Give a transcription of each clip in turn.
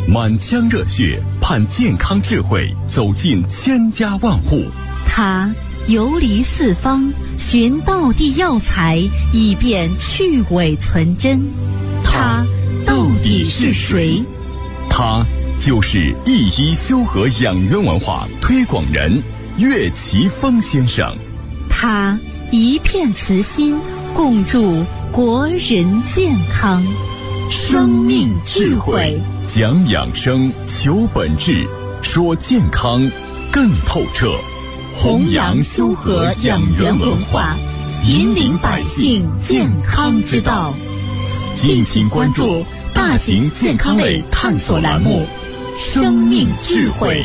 满腔热血盼健康智慧走进千家万户。 他游离四方，寻道地药材，以便去伪存真。他到底是谁？ 他就是一一修和养元文化推广人岳奇峰先生。 他一片慈心，共筑国人健康。生命智慧， 讲养生，求本质，说健康更透彻。 弘扬修和养元文化，引领百姓健康之道。敬请关注大型健康类探索栏目《生命智慧》。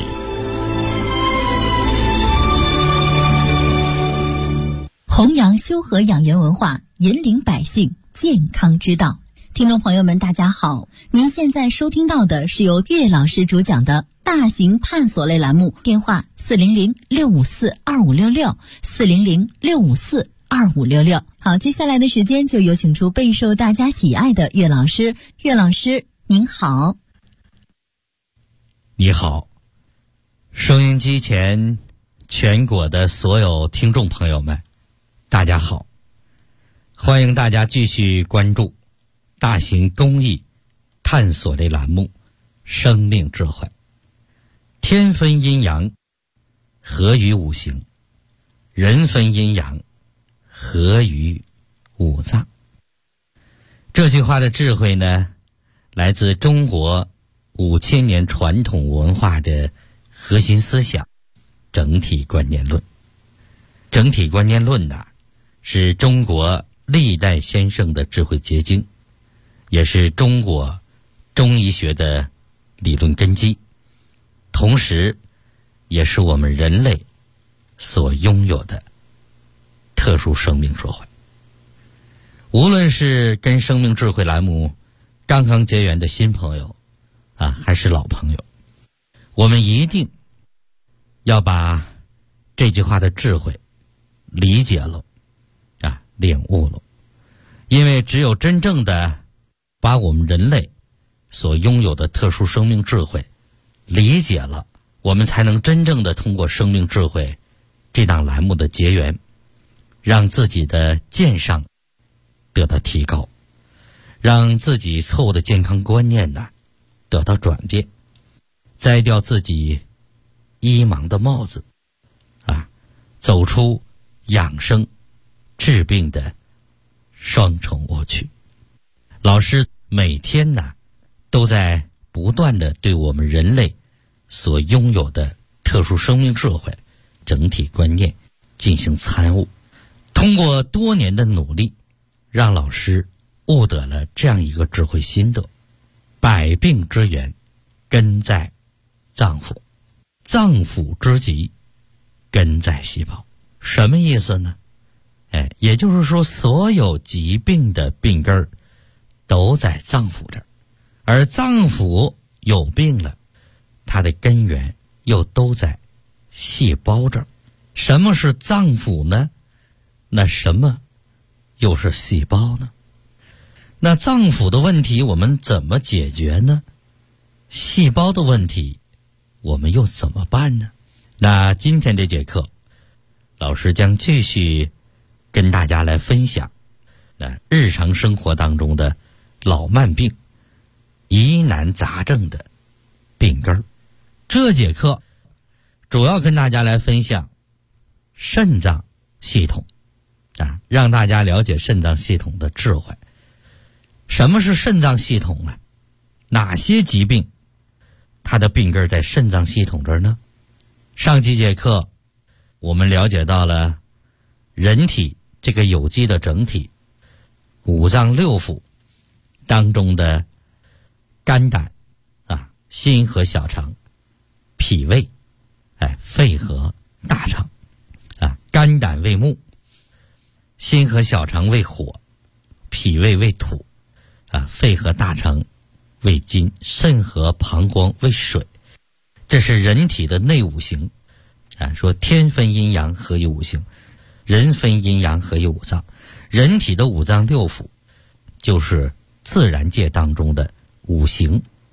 弘扬修和养元文化，引领百姓健康之道。听众朋友们，大家好，您现在收听到的是由岳老师主讲的大型探索类栏目，电话400-654-2566，400-654-2566。好，接下来的时间就有请出备受大家喜爱的岳老师。岳老师您好。 你好，收音机前全国的所有听众朋友们，大家好，欢迎大家继续关注大型公益探索类栏目《生命智慧》。天分阴阳，合于五行；人分阴阳，合于五脏。这句话的智慧呢，来自中国5000年传统文化的核心思想——整体观念论。整体观念论呢，是中国历代先生的智慧结晶，也是中国中医学的理论根基，同时也是我们人类所拥有的特殊生命智慧。无论是跟生命智慧栏目刚刚结缘的新朋友还是老朋友，我们一定要把这句话的智慧理解了领悟了。因为只有真正的把我们人类所拥有的特殊生命智慧理解了，我们才能真正的通过生命智慧这档栏目的结缘，让自己的健上得到提高，让自己错误的健康观念得到转变，摘掉自己医盲的帽子走出养生治病的双重误区。老师每天都在不断的对我们人类所拥有的特殊生命智慧、整体观念进行参悟。通过多年的努力，让老师悟得了这样一个智慧心得：百病之源根在脏腑，脏腑之疾根在细胞。什么意思呢？也就是说，所有疾病的病根儿都在脏腑这儿，而脏腑有病了，它的根源又都在细胞这儿。什么是脏腑呢？那什么又是细胞呢？那脏腑的问题我们怎么解决呢？细胞的问题我们又怎么办呢？那今天这节课，老师将继续跟大家来分享日常生活当中的老慢病、疑难杂症的病根。这节课主要跟大家来分享肾脏系统让大家了解肾脏系统的智慧。什么是肾脏系统呢？哪些疾病它的病根在肾脏系统这儿呢？上几节课我们了解到了人体这个有机的整体，五脏六腑当中的肝胆心和小肠、脾胃肺和大肠肝胆为木，心和小肠为火，脾胃为土肺和大肠为金，肾和膀胱为水。这是人体的内五行说天分阴阳，合于五行；人分阴阳，合于五脏。人体的五脏六腑就是自然界当中的五行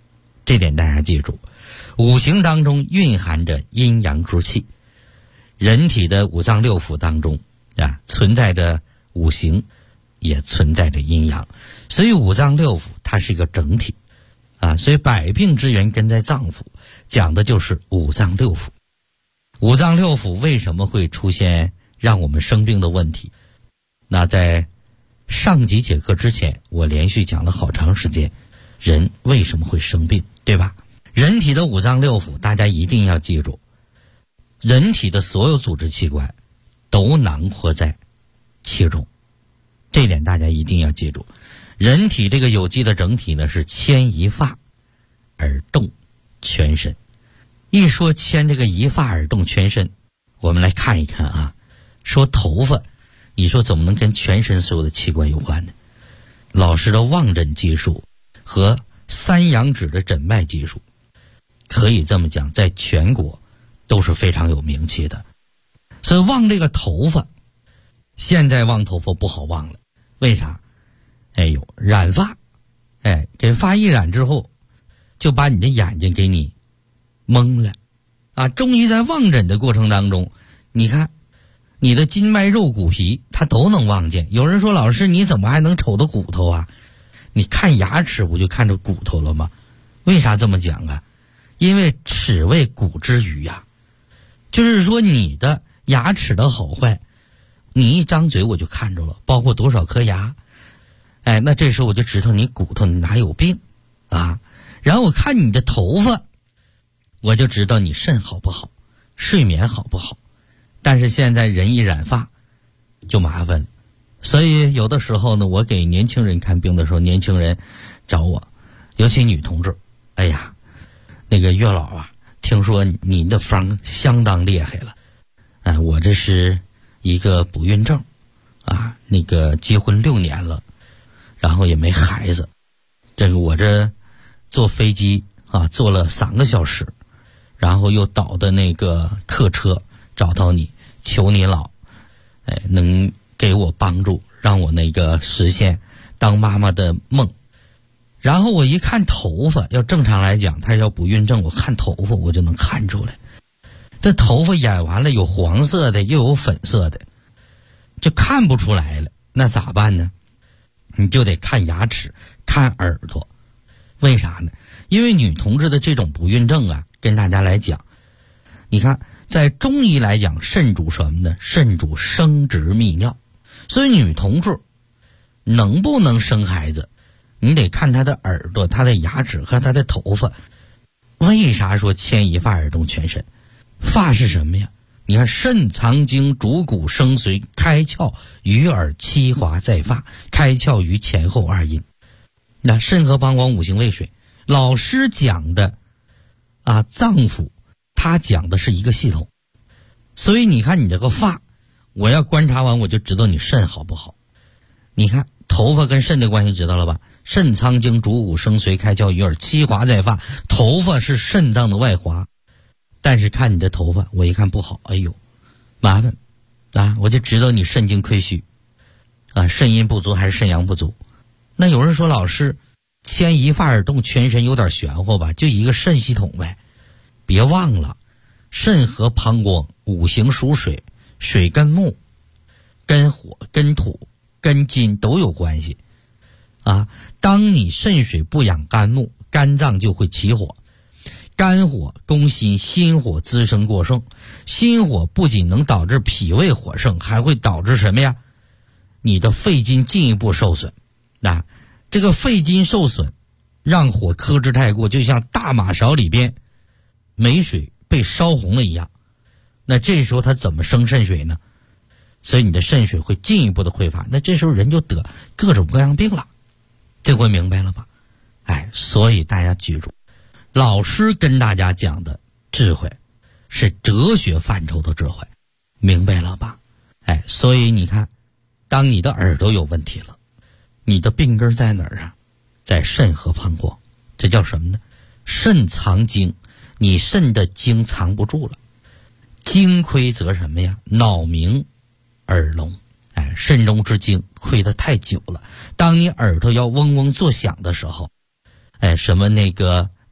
这点大家记住。五行当中蕴含着阴阳之气，人体的五脏六腑当中存在着五行，也存在着阴阳，所以五脏六腑它是一个整体所以百病之源根在脏腑，讲的就是五脏六腑。五脏六腑为什么会出现让我们生病的问题？那在上集解课之前，我连续讲了好长时间人为什么会生病，对吧？人体的五脏六腑大家一定要记住，人体的所有组织器官都囊括在其中，这点大家一定要记住。人体这个有机的整体呢，是牵一发而动全身。一说牵这个一发而动全身，我们来看一看说头发，你说怎么能跟全身所有的器官有关呢？老师的望诊技术和三阳指的诊脉技术，可以这么讲，在全国都是非常有名气的。所以望这个头发，现在望头发不好望了，为啥？染发，给发一染之后，就把你的眼睛给你蒙了终于在望诊的过程当中，你看你的筋脉肉骨皮它都能望见。有人说，老师你怎么还能瞅到骨头啊？你看牙齿不就看着骨头了吗？为啥这么讲啊？因为齿为骨之余就是说你的牙齿的好坏，你一张嘴我就看着了，包括多少颗牙。那这时候我就知道你骨头你哪有病然后我看你的头发，我就知道你肾好不好，睡眠好不好。但是现在人一染发就麻烦了，所以有的时候呢，我给年轻人看病的时候，年轻人找我，尤其女同志，那个月老听说你的方相当厉害了我这是一个不孕症那个结婚6年了，然后也没孩子，我这坐飞机坐了3个小时，然后又倒的那个客车找到你，求你老能给我帮助，让我那个实现当妈妈的梦。然后我一看头发，要正常来讲他要不孕症，我看头发我就能看出来，这头发染完了有黄色的又有粉色的，就看不出来了。那咋办呢？你就得看牙齿看耳朵。为啥呢？因为女同志的这种不孕症跟大家来讲，你看在中医来讲，肾主什么呢？肾主生殖泌尿。所以女同志能不能生孩子，你得看她的耳朵、她的牙齿和她的头发。为啥说牵一发而动全身？发是什么呀？你看肾藏精，主骨生髓，开窍于耳，七华在发，开窍于前后2阴。那肾和膀胱五行为水，老师讲的脏腑，他讲的是一个系统。所以你看你这个发，我要观察完我就知道你肾好不好。你看头发跟肾的关系知道了吧？肾藏精，主骨生髓，开窍于耳，七华在发。头发是肾脏的外华，但是看你的头发，我一看不好，麻烦我就知道你肾精亏虚肾阴不足还是肾阳不足。那有人说，老师牵一发而动全身有点玄乎吧？就一个肾系统呗。别忘了肾和膀胱五行属水，水跟木跟火跟土跟金都有关系当你肾水不养肝木，肝脏就会起火，肝火攻心，心火滋生过盛，心火不仅能导致脾胃火盛，还会导致什么呀？你的肺经进一步受损这个肺经受损，让火克制太过，就像大马勺里边没水被烧红了一样。那这时候它怎么生肾水呢？所以你的肾水会进一步的匮乏，那这时候人就得各种各样病了。这回明白了吧？所以大家记住，老师跟大家讲的智慧是哲学范畴的智慧，明白了吧？所以你看，当你的耳朵有问题了，你的病根在哪儿在肾和膀胱。这叫什么呢？肾藏精，你肾的精藏不住了，精亏则什么呀？脑鸣耳聋。肾中之精亏得太久了，当你耳朵要嗡嗡作响的时候，什么那个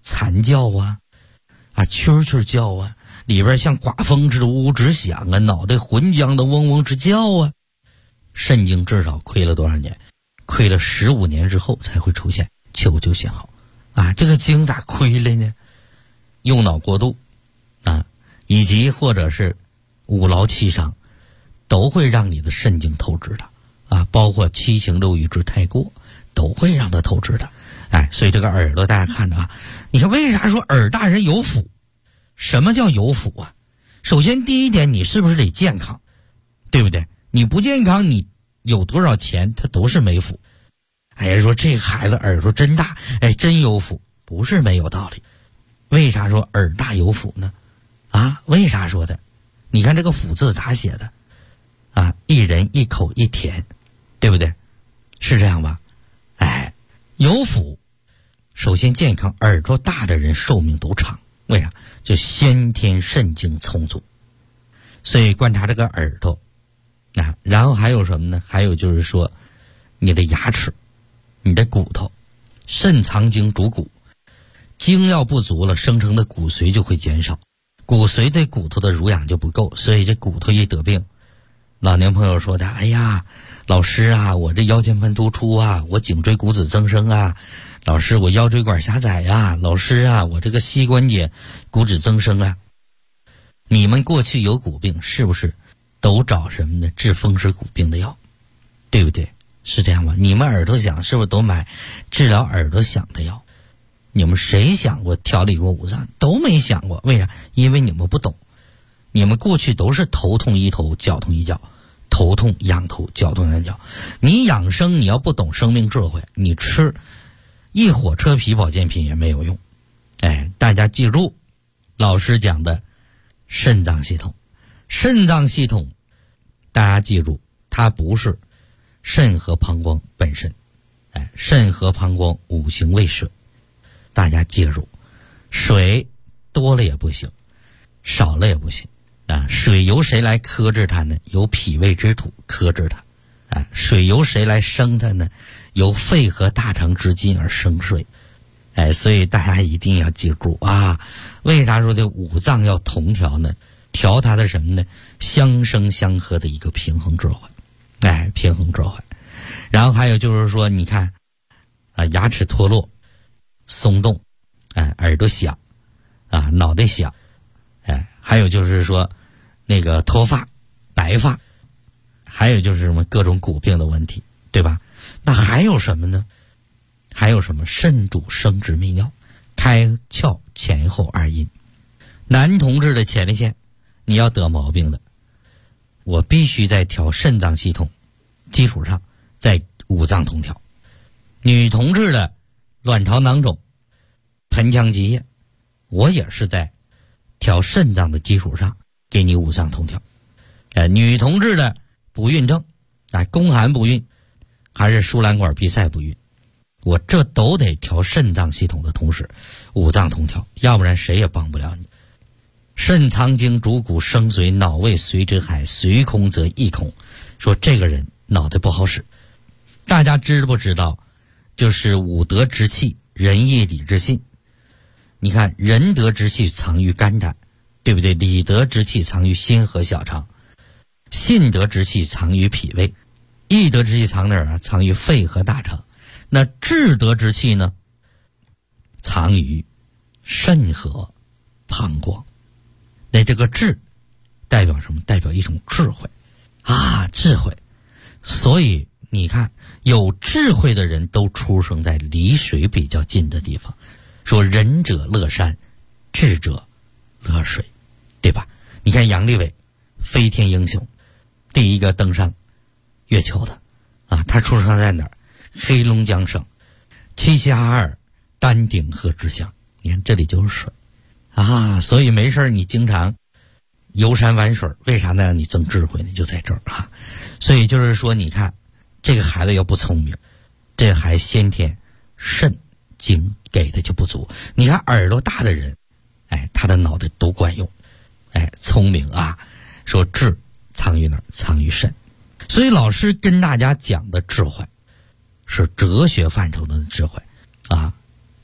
惨叫啊，蛐蛐叫啊，里边像刮风似的呜呜直响啊，脑袋浑浆的嗡嗡直叫啊。肾经至少亏了多少年？亏了15年之后才会出现求救信号啊！这个经咋亏了呢？用脑过度啊，以及或者是五劳七伤，都会让你的肾经透支的啊，包括七情六欲之太过，都会让它透支的。所以这个耳朵大家看着啊，你看为啥说耳大人有福？什么叫有福啊？首先第一点，你是不是得健康，对不对？你不健康，你有多少钱他都是没福。说这孩子耳朵真大，真有福，不是没有道理。为啥说耳大有福呢？为啥说的？你看这个福字咋写的？一人一口一甜，对不对？是这样吧？有福，首先健康，耳朵大的人寿命都长。为啥？就先天肾精充足。所以观察这个耳朵然后还有什么呢？还有就是说你的牙齿，你的骨头。肾藏精主骨，精要不足了，生成的骨髓就会减少，骨髓对骨头的濡养就不够，所以这骨头一得病，老年朋友说的，老师啊，我这腰间盘突出啊，我颈椎骨质增生啊，老师我腰椎管狭窄啊，老师啊，我这个膝关节骨质增生啊。你们过去有骨病是不是都找什么呢？治风湿骨病的药，对不对？是这样吧？你们耳朵响是不是都买治疗耳朵响的药？你们谁想过调理过五脏？都没想过。为啥？因为你们不懂。你们过去都是头痛医头，脚痛医脚，头痛养头，脚痛养脚。你养生，你要不懂生命智慧，你吃一火车皮保健品也没有用。大家记住老师讲的肾脏系统。肾脏系统大家记住，它不是肾和膀胱本身。肾和膀胱五行为水，大家记住，水多了也不行，少了也不行水由谁来克制它呢？由脾胃之土克制它。水由谁来生它呢？由肺和大肠之津而生水。所以大家一定要记住为啥说这五脏要同调呢？调它的什么呢？相生相克的一个平衡智慧。平衡智慧。然后还有就是说，你看牙齿脱落松动，耳朵响脑袋响，还有就是说那个脱发白发，还有就是什么各种骨病的问题，对吧？那还有什么呢？还有什么？肾主生殖泌尿，开窍前后二阴。男同志的前列腺你要得毛病的，我必须在调肾脏系统基础上在五脏同调。女同志的卵巢囊肿盆腔积液，我也是在调肾脏的基础上给你五脏同调。女同志的不孕症宫寒不孕还是输卵管闭塞不孕，我这都得调肾脏系统的同时五脏同调，要不然谁也帮不了你。肾藏精主骨，生髓脑胃髓之海，髓空则意空。说这个人脑袋不好使。大家知不知道就是五德之气，仁义礼智信。你看仁德之气藏于肝胆，对不对？礼德之气藏于心和小肠，信德之气藏于脾胃，义德之气藏哪儿藏于肺和大肠。那智德之气呢？藏于肾和膀胱。那这个智代表什么？代表一种智慧智慧。所以你看有智慧的人都出生在离水比较近的地方。说仁者乐山，智者乐水，对吧？你看杨利伟飞天英雄，第一个登上月球的他出生在哪儿？黑龙江省齐齐哈尔丹顶鹤之乡。你看这里就是水所以没事你经常游山玩水，为啥呢？让你增智慧呢？就在这儿所以就是说，你看这个孩子要不聪明，这孩子先天肾精给的就不足。你看耳朵大的人他的脑袋都管用聪明说智藏于哪儿？藏于肾。所以老师跟大家讲的智慧是哲学范畴的智慧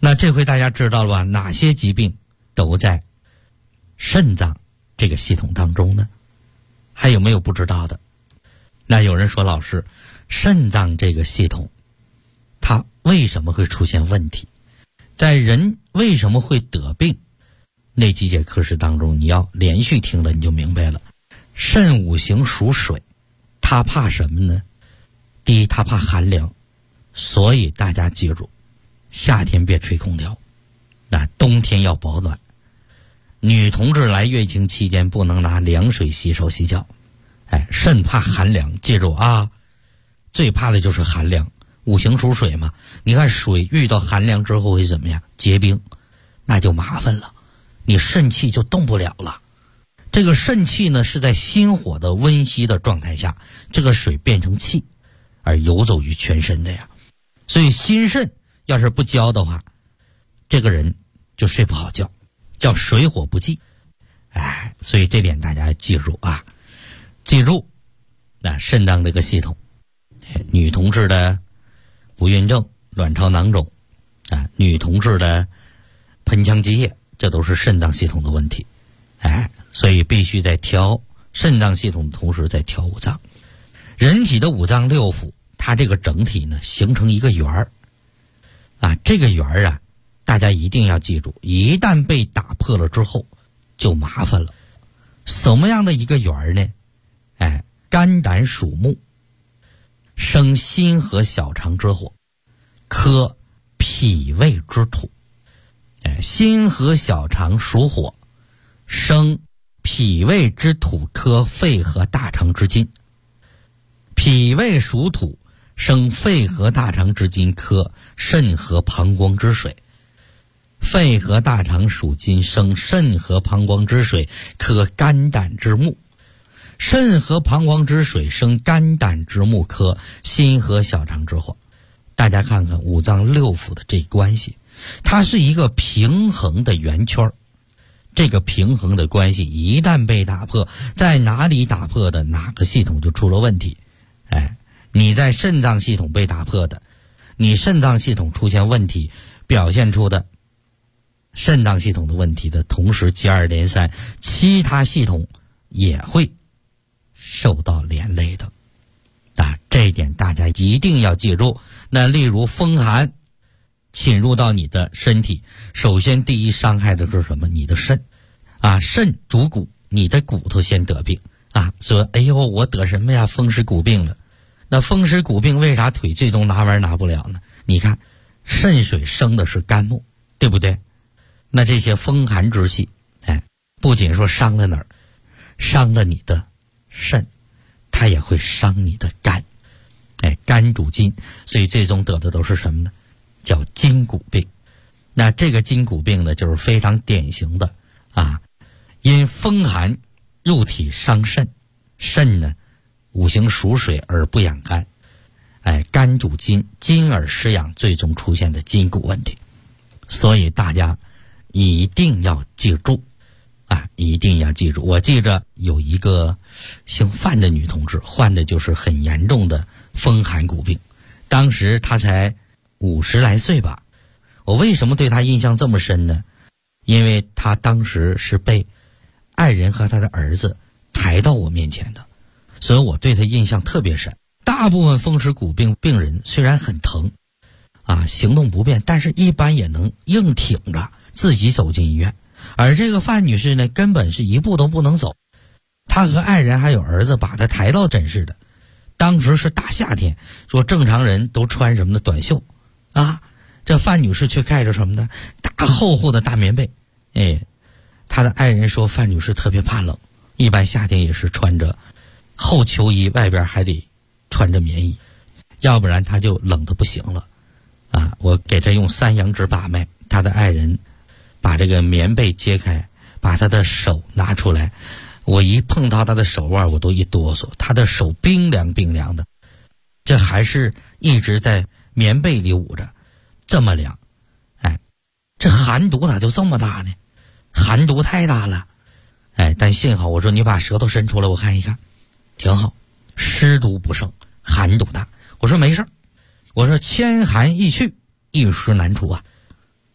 那这回大家知道了吧？哪些疾病都在肾脏这个系统当中呢？还有没有不知道的？那有人说，老师，肾脏这个系统它为什么会出现问题？在人为什么会得病？那几节课时当中，你要连续听了你就明白了。肾五行属水，它怕什么呢？第一，它怕寒凉，所以大家记住，夏天别吹空调，那冬天要保暖。女同志来月经期间不能拿凉水洗手洗脚，肾怕寒凉，记住啊，最怕的就是寒凉。五行属水嘛，你看水遇到寒凉之后会怎么样？结冰，那就麻烦了，你肾气就动不了了。这个肾气呢，是在心火的温煦的状态下，这个水变成气而游走于全身的呀。所以心肾要是不交的话，这个人就睡不好觉，叫水火不济。所以这点大家记住啊，记住，那肾脏这个系统，女同志的不孕症、卵巢囊肿女同志的盆腔积液，这都是肾脏系统的问题。所以必须在调肾脏系统的同时再调五脏。人体的五脏六腑，它这个整体呢形成一个圆儿这个圆儿大家一定要记住，一旦被打破了之后就麻烦了。什么样的一个圆儿呢？肝胆属木，生心和小肠之火，克脾胃之土。心和小肠属火，生脾胃之土，克肺和大肠之金。脾胃属土，生肺和大肠之金，克肾和膀胱之水。肺和大肠属金，生肾和膀胱之水，克肝胆之木。肾和膀胱之水生肝胆之木，克心和小肠之火。大家看看五脏六腑的这关系，它是一个平衡的圆圈。这个平衡的关系一旦被打破，在哪里打破的，哪个系统就出了问题。你在肾脏系统被打破的，你肾脏系统出现问题，表现出的肾脏系统的问题的同时，接二连三，其他系统也会受到连累的。这一点大家一定要记住。那例如风寒侵入到你的身体，首先第一伤害的是什么？你的肾肾主骨，你的骨头先得病说哎呦我得什么呀，风湿骨病了。那风湿骨病为啥腿最终拿完拿不了呢？你看肾水生的是肝木，对不对？那这些风寒之气不仅说伤了哪儿，伤了你的肾，它也会伤你的肝。肝主筋，所以最终得的都是什么呢？叫筋骨病。那这个筋骨病呢，就是非常典型的因风寒入体伤肾，肾呢五行属水而不养肝，肝主筋，筋而失养，最终出现的筋骨问题。所以大家一定要记住一定要记住。我记着有一个姓范的女同志，患的就是很严重的风寒骨病，当时她才50来岁吧。我为什么对她印象这么深呢？因为她当时是被爱人和他的儿子抬到我面前的，所以我对她印象特别深。大部分风湿骨病病人虽然很疼行动不便，但是一般也能硬挺着自己走进医院。而这个范女士呢，根本是一步都不能走，她和爱人还有儿子把她抬到诊室的。当时是大夏天，说正常人都穿什么的短袖这范女士却盖着什么呢？大厚厚的大棉被。她的爱人说范女士特别怕冷，一般夏天也是穿着厚秋衣，外边还得穿着棉衣，要不然她就冷得不行了我给她用3阳指把脉，她的爱人把这个棉被揭开，把她的手拿出来，我一碰到她的手腕我都一哆嗦，她的手冰凉冰凉的，这还是一直在棉被里捂着，这么凉。这寒毒咋就这么大呢？寒毒太大了。但幸好我说你把舌头伸出来我看一看，挺好，湿毒不胜，寒毒大。我说没事，我说千寒易去，一时难除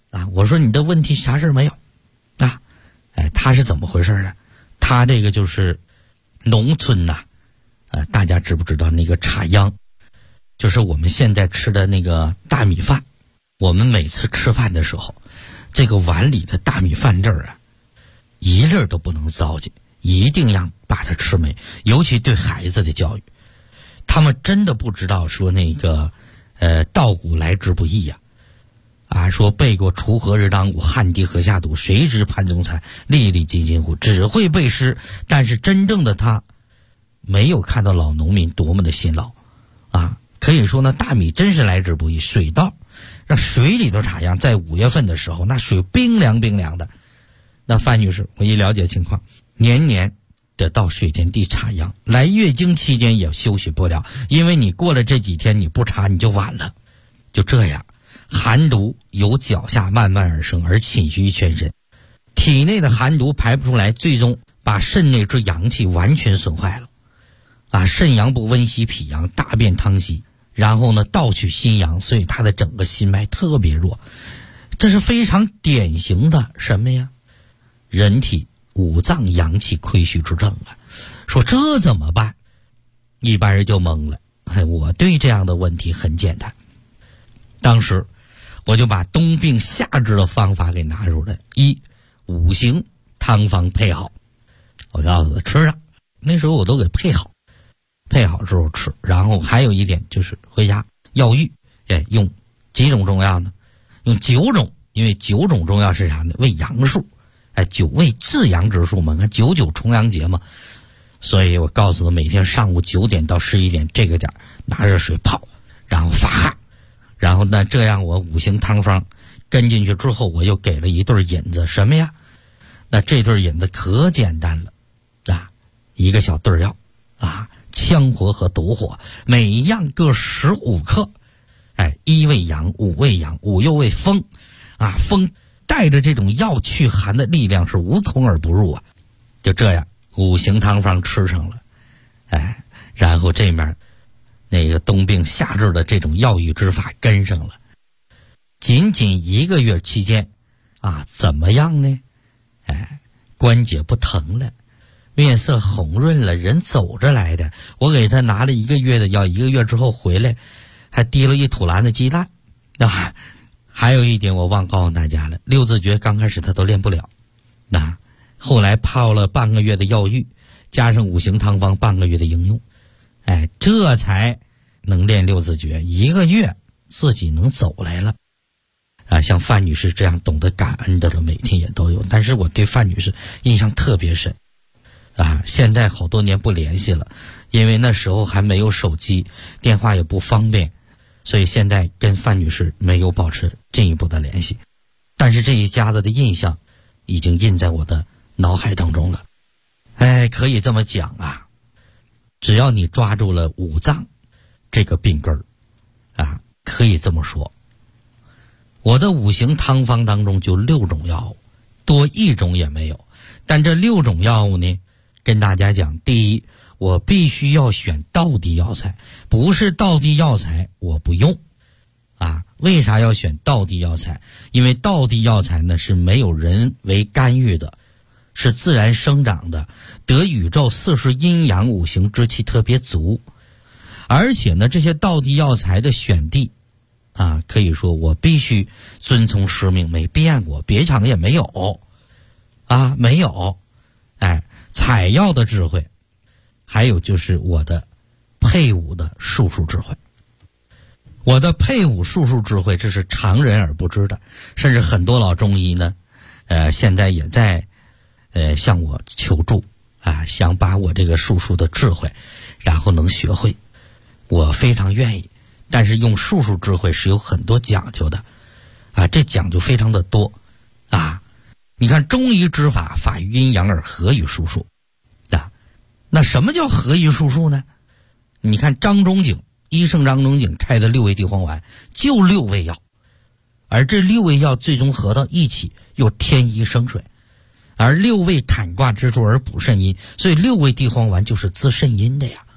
啊，我说你的问题啥事没有啊？他是怎么回事啊？他这个就是农村呐，大家知不知道那个插秧，就是我们现在吃的那个大米饭。我们每次吃饭的时候，这个碗里的大米饭粒儿啊，一粒都不能糟践，一定要把它吃没。尤其对孩子的教育，他们真的不知道说那个稻谷来之不易呀。说背过锄禾日当午，汗滴禾下土，谁知盘中餐，粒粒皆辛苦。只会背诗，但是真正的他没有看到老农民多么的辛劳啊！可以说呢，大米真是来之不易。水稻让水里头插秧，在5月份的时候，那水冰凉冰凉的。那范女士，我一了解情况，年年的到水田地插秧，来月经期间也休息不了，因为你过了这几天你不插你就晚了。就这样，寒毒由脚下慢慢而生，而侵袭于全身，体内的寒毒排不出来，最终把肾内之阳气完全损坏了。肾阳不温习脾阳，大便汤稀，然后呢盗取心阳，所以他的整个心脉特别弱。这是非常典型的什么呀？人体五脏阳气亏虚之症啊。说这怎么办？一般人就懵了。我对这样的问题很简单，当时我就把冬病夏治的方法给拿出来。5行汤方配好，我告诉他吃上，那时候我都给配好之后吃。然后还有一点就是回家药浴，用几种中药呢？用9种，因为9种中药是啥呢？为阳数，9味至阳之数嘛，看99重阳节嘛。所以我告诉他，每天上午9点到11点这个点拿热水泡，然后发汗，然后呢这样我5行汤方跟进去之后，我又给了一对引子，什么呀？那这对引子可简单了一个小对药羌活和毒火，每一样各15克。1为阳，5为阳，5又为风风带着这种药祛寒的力量是无孔而不入啊。就这样5行汤方吃上了，然后这面那个冬病夏治的这种药浴之法跟上了，仅仅1个月期间怎么样呢？关节不疼了，面色红润了，人走着来的。我给他拿了1个月的药，1个月之后回来还提了一土篮子鸡蛋还有一点我忘告诉大家了，六字诀刚开始他都练不了，后来泡了半个月的药浴，加上5行汤方半个月的应用，这才能练六字诀。1个月自己能走来了像范女士这样懂得感恩的人每天也都有。但是我对范女士印象特别深现在好多年不联系了，因为那时候还没有手机，电话也不方便，所以现在跟范女士没有保持进一步的联系。但是这一家子的印象已经印在我的脑海当中了。可以这么讲只要你抓住了5脏这个病根可以这么说，我的5行汤方当中就6种药物，多1种也没有。但这6种药物呢，跟大家讲，第一，我必须要选道地药材，不是道地药材我不用为啥要选道地药材？因为道地药材呢是没有人为干预的，是自然生长的，得宇宙四时阴阳5行之气特别足。而且呢，这些道地药材的选地可以说我必须遵从师命，没变过，别厂也没有没有。采药的智慧，还有就是我的配伍的术数智慧。我的配伍术数智慧，这是常人而不知的，甚至很多老中医呢现在也在向我求助想把我这个术数的智慧然后能学会，我非常愿意。但是用术数智慧是有很多讲究的这讲究非常的多你看中医之法，法于阴阳而合于术数那什么叫合于术数呢？你看医圣张仲景开的6味地黄丸就6味药，而这6味药最终合到一起又添一生水，而6味坎卦之助而补肾阴，所以6味地黄丸就是滋肾阴的呀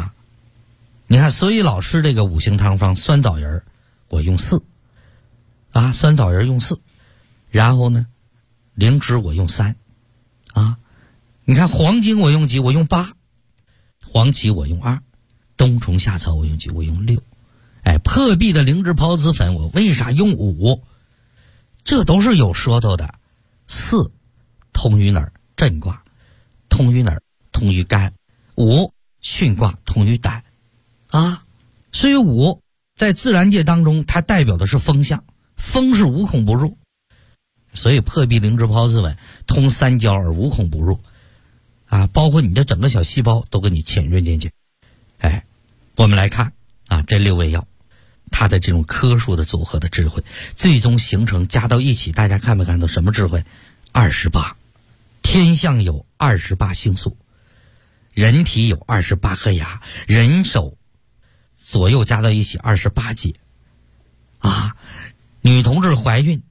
你看，所以老师这个5行汤方酸枣仁我用4 啊，酸枣仁用4，然后呢，灵芝我用3，啊，你看黄精我用几？我用8，黄芪我用2，冬虫夏草我用几？我用6。哎，破壁的灵芝孢子粉我为啥用5？这都是有说头的。4通于哪儿？震卦。通于哪儿？通于肝。5巽卦通于胆。啊，所以5在自然界当中它代表的是风象，风是无孔不入，所以破壁灵芝孢子粉通三焦而无孔不入啊，包括你的整个小细胞都给你浸润进去。哎，我们来看啊，这6味药它的这种科数的组合的智慧，最终形成加到一起，大家看没看到什么智慧？28，天象有28星宿，人体有28颗牙，人手左右加到一起28节啊！女同志怀孕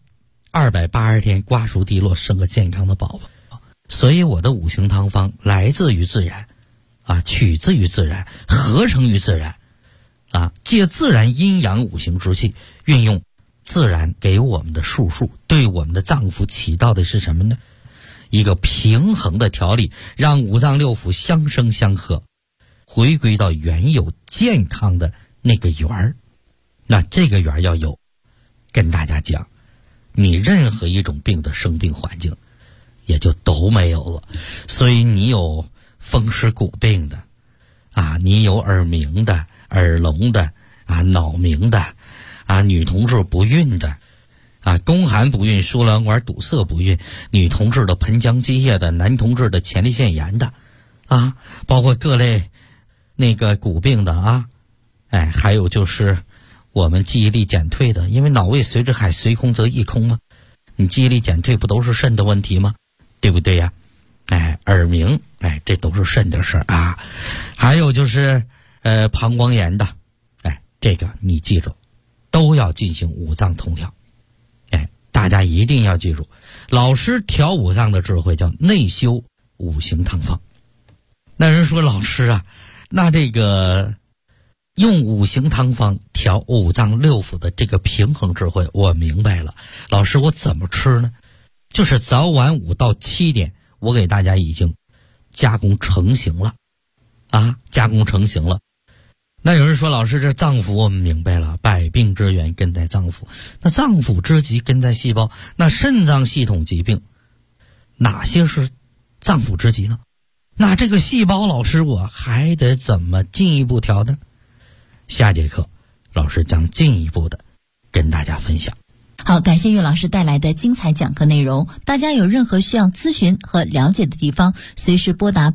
280天，瓜熟蒂落，生个健康的宝宝。所以我的五行汤方来自于自然啊，取自于自然，合成于自然啊，借自然阴阳五行之气，运用自然给我们的术数，对我们的脏腑起到的是什么呢？一个平衡的调理，让五脏六腑相生相克，回归到原有健康的那个圆儿。那这个圆儿要有，跟大家讲，你任何一种病的生病环境也就都没有了。所以你有风湿骨病的啊，你有耳鸣的、耳聋的啊、脑鸣的啊，女同志不孕的啊，宫寒不孕、输卵管堵塞不孕，女同志的盆腔积液的，男同志的前列腺炎的啊，包括各类那个骨病的啊，哎，还有就是我们记忆力减退的，因为脑胃随着海，随空则一空吗？你记忆力减退不都是肾的问题吗？对不对呀？哎，耳鸣，哎，这都是肾的事儿啊。还有就是膀胱炎的，哎，这个你记住，都要进行五脏通调。哎，大家一定要记住，老师调五脏的智慧叫内修五行汤方。那人说老师啊，那这个用五行汤方调五脏六腑的这个平衡智慧我明白了，老师我怎么吃呢？就是早晚5到7点我给大家已经加工成型了啊，加工成型了。那有人说老师这脏腑我们明白了，百病之源根在脏腑，那脏腑之疾根在细胞，那肾脏系统疾病哪些是脏腑之疾呢？那这个细胞老师我还得怎么进一步调呢？下节课老师将进一步的跟大家分享。 好，感谢岳老师带来的精彩讲课内容。大家有任何需要咨询和了解的地方，随时拨打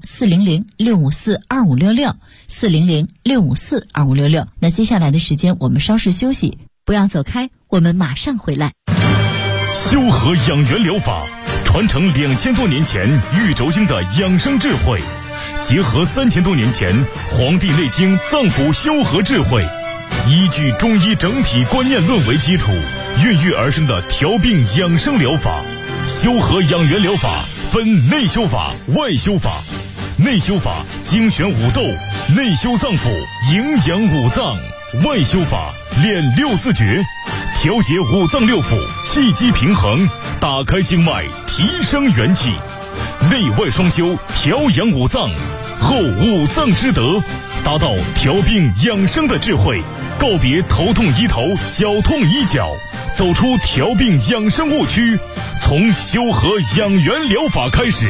400-654-2566 400-654-2566。那接下来的时间我们稍事休息，不要走开，我们马上回来。 修和养元疗法传承2000多年前玉轴经的养生智慧，结合3000多年前《黄帝内经》脏腑修和智慧，依据中医整体观念论为基础，孕育而生的调病养生疗法。修和养元疗法分内修法、外修法。内修法精选五斗，内修脏腑，营养五脏；外修法练6字诀，调节五脏六腑，气机平衡，打开经脉，提升元气。内外双修，调养五脏，后五脏之德，达到调病养生的智慧，告别头痛医头，脚痛医脚，走出调病养生误区，从修和养元疗法开始。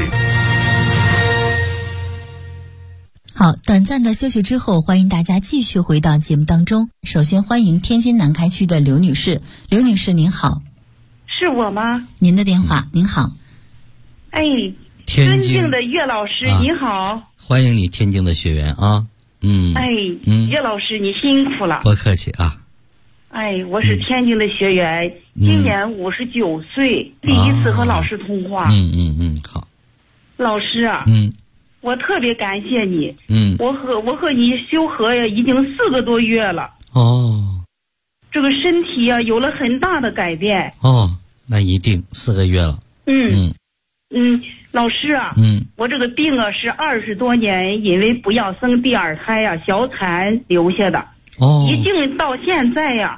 好，短暂的休息之后，欢迎大家继续回到节目当中。首先欢迎天津南开区的刘女士。刘女士您好。 是我吗？ 您的电话。您好。 哎， 尊敬的岳老师，你好。 欢迎你，天津的学员啊。岳老师你辛苦了。 不客气啊。 哎，我是天津的学员，今年59岁，第一次和老师通话。 好。 老师啊，我特别感谢你。我和你修和呀，已经4个多月了。 哦。 这个身体呀，有了很大的改变。 哦，那一定4个月了。 老师啊，我这个病啊是20多年，因为不要生第二胎呀，小产留下的。一直到现在呀，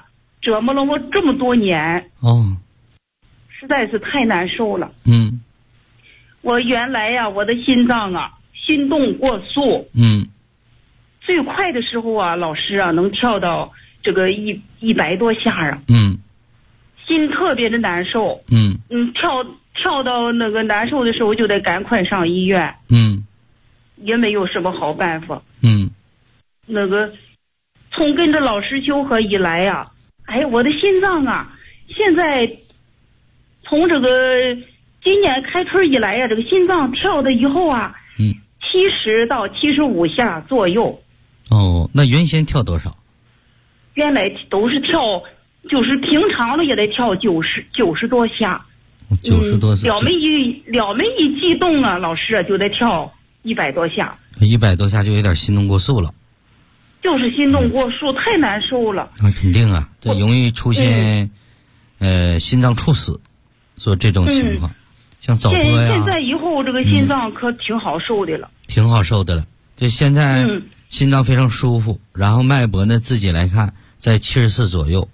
折磨了我这么多年。 哦， 实在是太难受了。我原来呀，我的心脏啊，心动过速。最快的时候啊，老师啊，能跳到这个100多下啊。心特别的难受。跳到那个难受的时候，就得赶快上医院。也没有什么好办法。那个从跟着老师修和以来呀，我的心脏啊，现在从这个今年开春以来呀，这个心脏跳的以后啊，70到75下左右。 哦，那原先跳多少？ 原来都是跳，就是平常的也得跳90多下。 90多下。 了门一激动啊，老师啊，就得跳100多下。 100多下就有点心动过速了。 就是心动过速，太难受了。 肯定啊，这容易出现心脏猝死，所以这种情况，像早播呀。 现在以后这个心脏可挺好受的了。 挺好受的了，就现在心脏非常舒服，然后脉搏呢自己来看在74左右。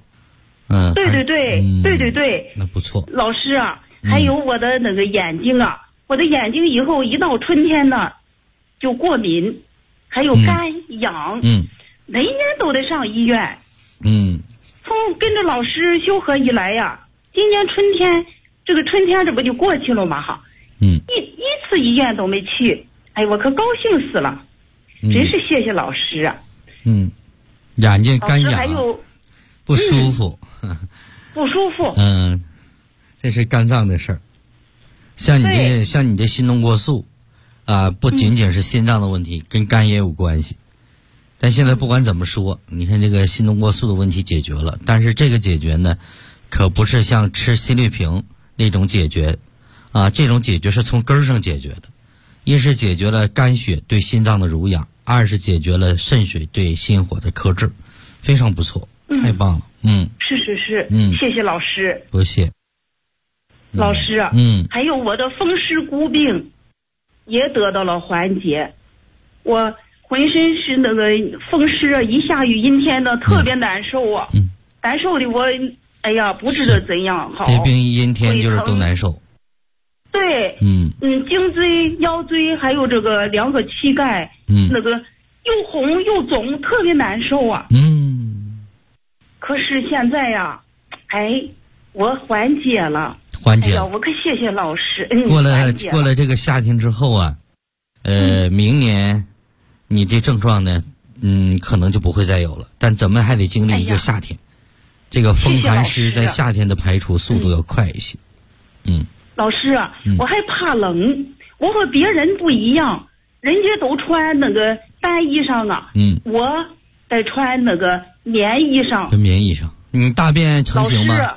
对，那不错。 老师啊，还有我的那个眼睛啊，我的眼睛以后一到春天呢就过敏，还有干痒。每年都得上医院。从跟着老师修和以来呀，今年春天这不就过去了吗？一次医院都没去。我可高兴死了。真是谢谢老师啊。 眼睛干痒， 还有不舒服。 不舒服。 这是肝脏的事儿。像你的心动过速啊，不仅仅是心脏的问题，跟肝也有关系。但现在不管怎么说，你看这个心动过速的问题解决了，但是这个解决呢，可不是像吃心律平那种解决啊，这种解决是从根儿上解决的。一是解决了肝血对心脏的濡养，二是解决了肾水对心火的克制，非常不错，太棒了。 是，谢谢老师。 多谢老师啊。还有我的风湿骨病也得到了缓解。我浑身是那个风湿啊，一下雨阴天的特别难受啊。难受的我不知道怎样好。 这病一阴天就是都难受。 对。颈椎、腰椎还有这个2个膝盖，那个又红又肿，特别难受啊。可是现在呀，我缓解了。我可谢谢老师。 过了这个夏天之后啊，明年你这症状呢，可能就不会再有了。但咱们还得经历一个夏天，这个风寒湿在夏天的排除速度要快一些。 老师啊，我还怕冷，我和别人不一样，人家都穿那个单衣裳啊，我得穿那个棉衣裳。 棉衣裳，你大便成型吗？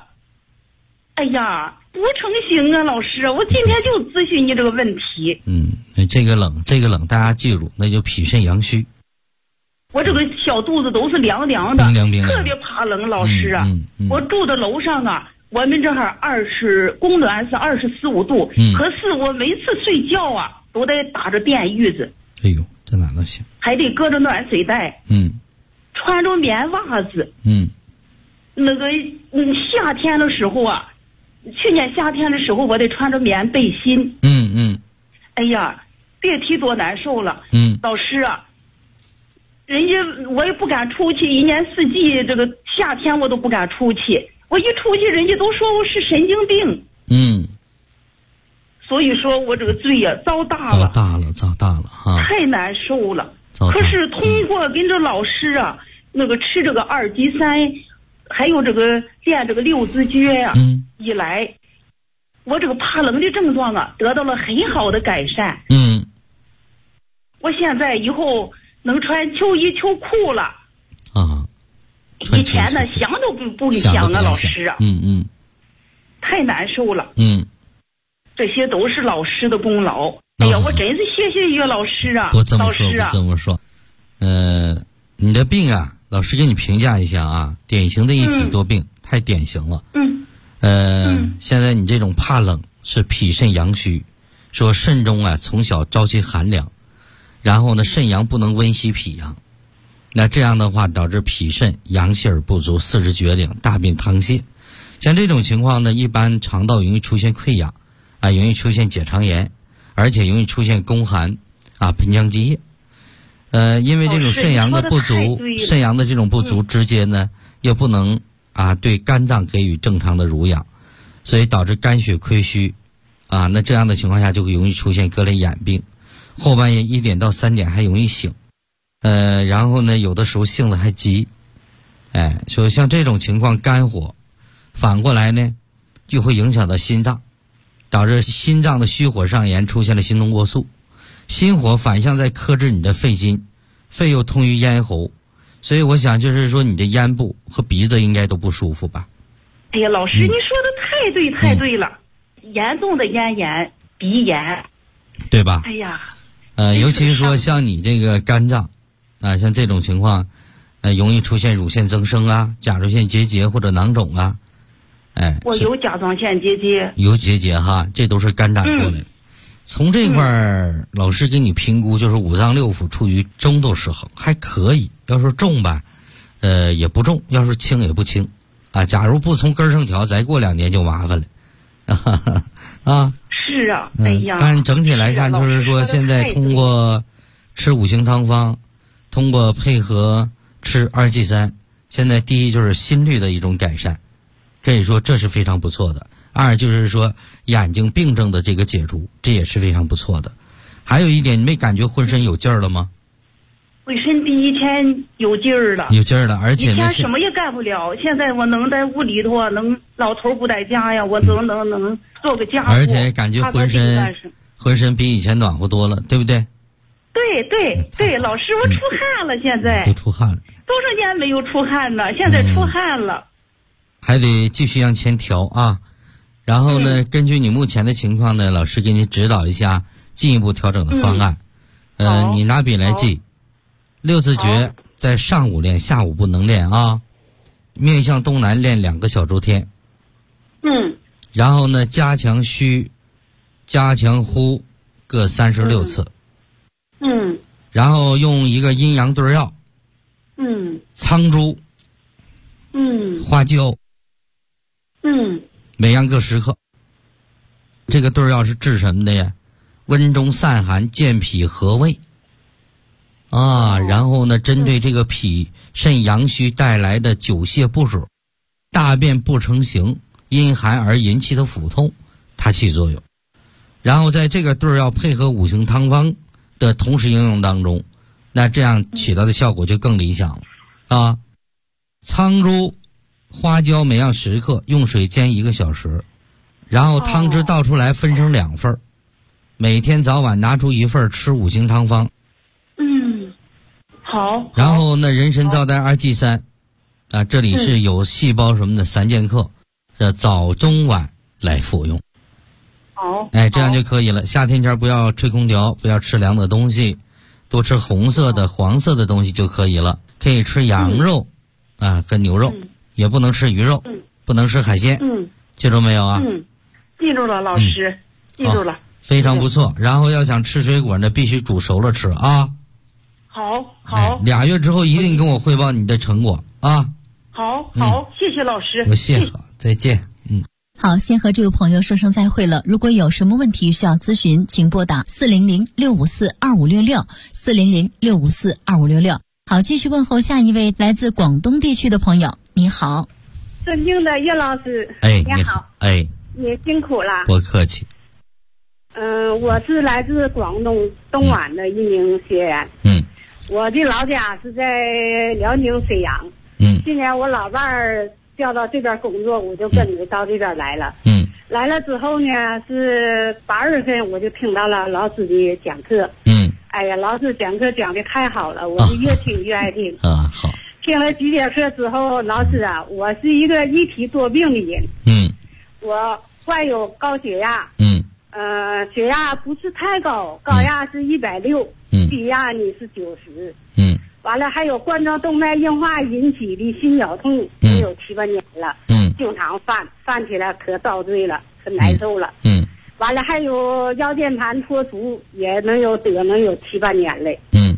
不成型啊，老师，我今天就咨询你这个问题。 这个冷，大家记住，那就脾肾阳虚。 我这个小肚子都是凉凉的， 冰凉特别怕冷，老师啊。我住的楼上啊，我们这儿供暖是24、25度，可是我每次睡觉啊，都得打着电褥子。 这哪能行？ 还得搁着暖水袋。穿着棉袜子。那个夏天的时候啊，去年夏天的时候，我得穿着棉背心。别提多难受了。老师啊，人家我也不敢出去，一年四季这个夏天我都不敢出去，我一出去人家都说我是神经病。所以说我这个罪呀遭大了哈，太难受了。可是通过跟着老师啊，那个吃这个2级3，还有这个练这个6字诀呀，以来，我这个怕冷的症状啊得到了很好的改善。我现在以后能穿秋衣秋裤了。以前呢想都不想啊，老师啊。太难受了。这些都是老师的功劳。我真是谢谢岳老师啊。老师啊， 不这么说。你的病啊，老师给你评价一下啊，典型的一体多病，太典型了。现在你这种怕冷是脾肾阳虚，说肾中啊从小朝气寒凉，然后呢肾阳不能温煦脾阳， 那这样的话导致脾肾阳气而不足，四肢厥顶，大便溏泻。像这种情况呢，一般肠道容易出现溃疡啊，容易出现结肠炎，而且容易出现宫寒啊、盆腔积液。因为这种肾阳的不足，肾阳的这种不足之间呢，又不能啊对肝脏给予正常的濡养，所以导致肝血亏虚啊。那这样的情况下就会容易出现各类眼病，后半夜1点到3点还容易醒，然后呢有的时候性子还急，所以像这种情况肝火反过来呢就会影响到心脏，导致心脏的虚火上炎，出现了心动过速。心火反向在克制你的肺经，肺又通于咽喉，所以我想就是说你的咽部和鼻子应该都不舒服吧。 哎呀，老师，你说的太对了，严重的咽炎、鼻炎， 对吧？ 哎呀， 尤其是说像你这个肝脏啊，像这种情况容易出现乳腺增生啊、甲状腺结节或者囊肿啊。 我有甲状腺结节， 有结节哈，这都是肝胆过来。从这块儿，老师给你评估就是五脏六腑处于中度失衡，还可以。要说重吧，也不重；要是轻也不轻，啊，假如不从根上调，再过2年就麻烦了，啊。 是啊，哎呀。 但整体来看，就是说现在通过吃5行汤方，通过配合吃2G3，现在第一就是心率的一种改善，可以说这是非常不错的。2就是说眼睛病症的这个解除，这也是非常不错的。还有一点，你没感觉浑身有劲儿了吗？ 浑身比以前有劲儿了， 有劲儿了，而且以前什么也干不了，现在我能在屋里头，能老头不在家呀，我能做个家务， 而且感觉浑身比以前暖和多了，对不对？ 对，老师，我出汗了，现在都出汗了， 多少年没有出汗了，现在出汗了， 还得继续向前调啊。然后呢，根据你目前的情况呢，老师给你指导一下进一步调整的方案。你拿笔来记，6字诀在上午练，下午不能练啊。面向东南练2个小周天。然后呢，加强虚，加强呼，各36次。然后用一个阴阳对药。苍术。花椒。每样各10克。这个对药是治什么的呀？温中散寒，健脾和胃啊。然后呢，针对这个脾肾阳虚带来的久泻不止、大便不成形、阴寒而引起的腹痛，它起作用。然后在这个对药配合5行汤方的同时应用当中，那这样起到的效果就更理想了啊。苍术、花椒每样10克，用水煎1个小时，然后汤汁倒出来分成2份，每天早晚拿出1份吃5行汤方。 好。 然后呢，人参皂苷2G3啊，这里是有细胞什么的3剑客，早中晚来服用。 好。 这样就可以了。夏天前不要吹空调，不要吃凉的东西，多吃红色的、黄色的东西就可以了。可以吃羊肉啊和牛肉，也不能吃鱼肉，不能吃海鲜。记住没有啊？ 记住了，老师，记住了。 非常不错。然后要想吃水果呢，必须煮熟了吃啊。 好。 2月之后一定跟我汇报你的成果啊。 好，谢谢老师。 不谢，好，再见。 好，先和这位朋友说声再会了。如果有什么问题需要咨询，请拨打400-654-2566，400-654-2566。好，继续问候下一位来自广东地区的朋友。你好， 尊敬的叶老师。你好。你辛苦了。 不客气。 我是来自广东东莞的一名学员。我的老家是在辽宁沈阳。今年我老伴儿调到这边工作，我就跟着到这边来了。来了之后呢，是8月份我就听到了老师的讲课。哎呀，老师讲课讲的太好了，我就越听越爱听。 好。 听了几节课之后，老师啊，我是一个一体多病的人。我患有高血压。血压不是太高，高压是160，低压呢是90。完了还有冠状动脉硬化引起的心绞痛，也有7、8年了。经常犯起来可遭罪了，可难受了。完了还有腰间盘脱除，也能有7、8年了。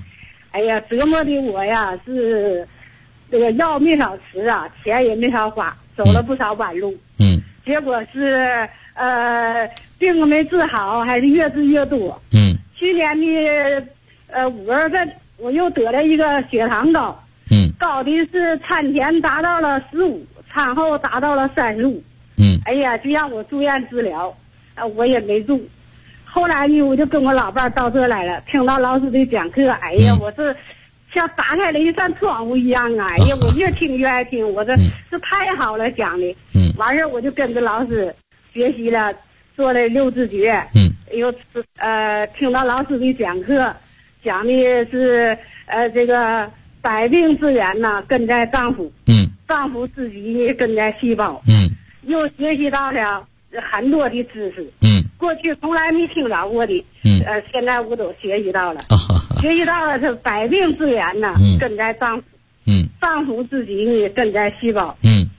哎呀，折磨的我呀是这个药没少吃啊，钱也没少花，走了不少弯路。结果是病没治好，还是越治越多。去年的5月份，我又得了一个血糖高。高的是产前达到了15，产后达到了35。哎呀，就让我住院治疗，我也没住。后来呢，我就跟我老伴儿到这来了，听到老师的讲课，哎呀，我是像打开了一扇窗户一样啊！哎呀，我越听越爱听，我这是太好了讲的。完事儿我就跟着老师学习了，做了6字诀。又听到老师的讲课，讲的是这个百病之源呢，根在脏腑。脏腑之疾呢，根在细胞。又学习到了很多的知识。过去从来没听着过的。现在我都学习到了。学习到了是百病之源呢，根在脏腑。脏腑之疾呢，根在细胞。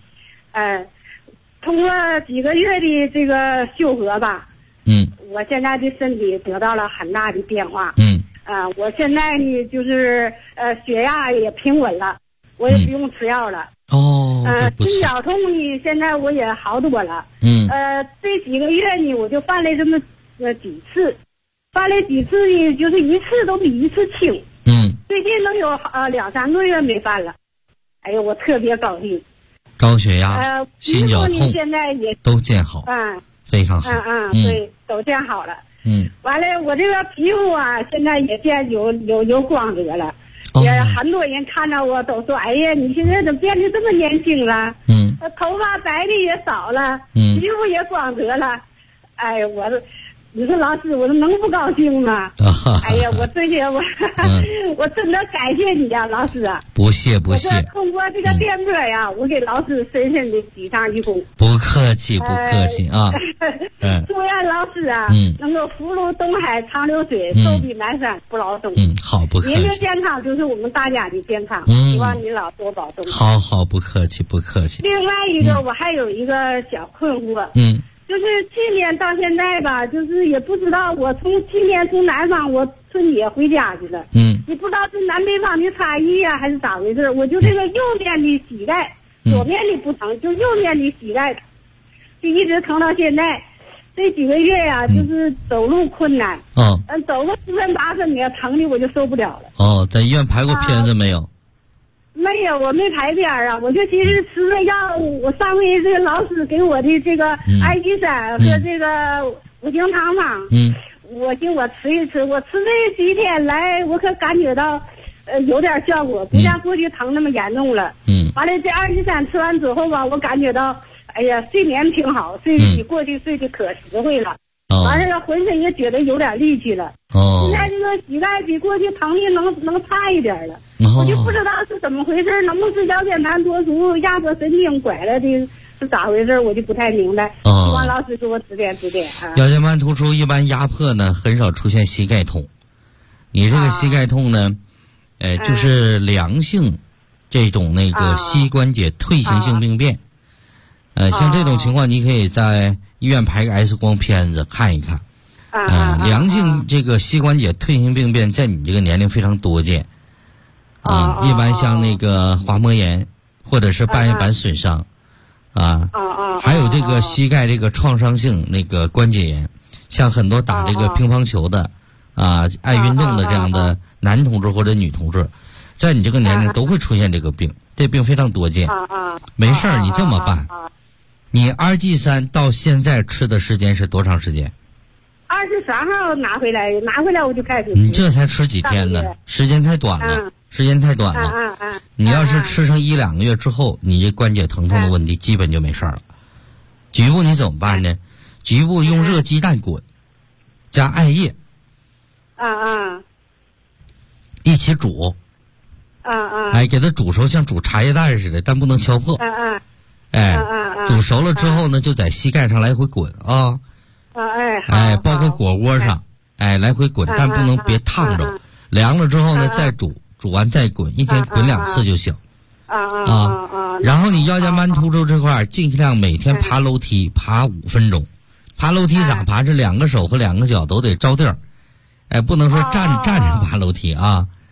通过几个月的这个修合吧。我现在的身体得到了很大的变化。我现在呢就是血压也平稳了，我也不用吃药了。心绞痛呢，现在我也好多了。这几个月呢，我就犯了这么几次，犯了几次呢，就是一次都比一次轻。最近能有2、3个月没犯了。哎呀，我特别高兴。 高血压、心绞痛现在也都见好。非常好。 对，都见好了。完了，我这个皮肤啊，现在也见有光泽了。也很多人看到我都说：“哎呀，你现在怎么变得这么年轻了？头发白的也少了，皮肤也光泽了。”哎，你说老师，我能不高兴吗？哎呀，我这些我真的感谢你呀，老师啊！ 不谢不谢。 我通过这个电波呀，我给老师深深的鞠上一躬。 不客气，不客气啊！ 祝愿老师啊，能够福如东海长流水，寿比南山不老松。 好，不客气。 您的健康就是我们大家的健康，希望您老多保重。 好，不客气，不客气。 另外一个，我还有一个小困惑。就是去年到现在吧，就是也不知道我去年从南方我春节回家去了。你不知道是南北方的差异呀，还是咋回事？我就这个右面的膝盖，左面的不疼，就右面的膝盖，就一直疼到现在。这几个月呀，就是走路困难。走个7分8分的，疼的我就受不了了。 在医院排过片子没有？ 没有，我没排片啊，我就其实吃了药，我上回这个老师给我的这个氨基酸和这个5行汤嘛，我吃一吃，我吃这几天来，我可感觉到有点效果，不像过去疼那么严重了。完了这氨基酸吃完之后吧，我感觉到，哎呀，睡眠挺好，睡得比过去睡得可实惠了。完了浑身也觉得有点力气了。现在这个膝盖比过去疼的能差一点了。我就不知道是怎么回事，能不是腰间盘脱除、压迫神经拐了的，是咋回事？我就不太明白。希望老师给我指点指点啊。 腰间盘突出一般压迫呢，很少出现膝盖痛。你这个膝盖痛呢，就是良性这种那个膝关节退行性病变。像这种情况，你可以在医院排个 X 光片子看一看。良性这个膝关节退行病变在你这个年龄非常多见。一般像那个滑膜炎或者是半月板损伤。还有这个膝盖这个创伤性那个关节炎，像很多打这个乒乓球的爱运动的这样的男同志或者女同志，在你这个年龄都会出现这个病，这病非常多见。没事儿，你这么办，你RG3到现在吃的时间是多长时间 ？23号拿回来我就开始吃。 你这才吃几天呢？时间太短了。你要是吃上1、2个月之后，你这关节疼痛的问题基本就没事了。局部你怎么办呢？局部用热鸡蛋滚加艾叶一起煮给它煮熟，像煮茶叶蛋似的，但不能敲破。煮熟了之后呢，就在膝盖上来回滚包括果窝上来回滚，但不能别烫着。凉了之后呢，再煮完再滚，一天滚2次就行。然后你腰间盘突出这块，尽量每天爬楼梯爬5分钟。爬楼梯咋爬？这2个手和2个脚都得着地儿，不能说站着爬楼梯啊。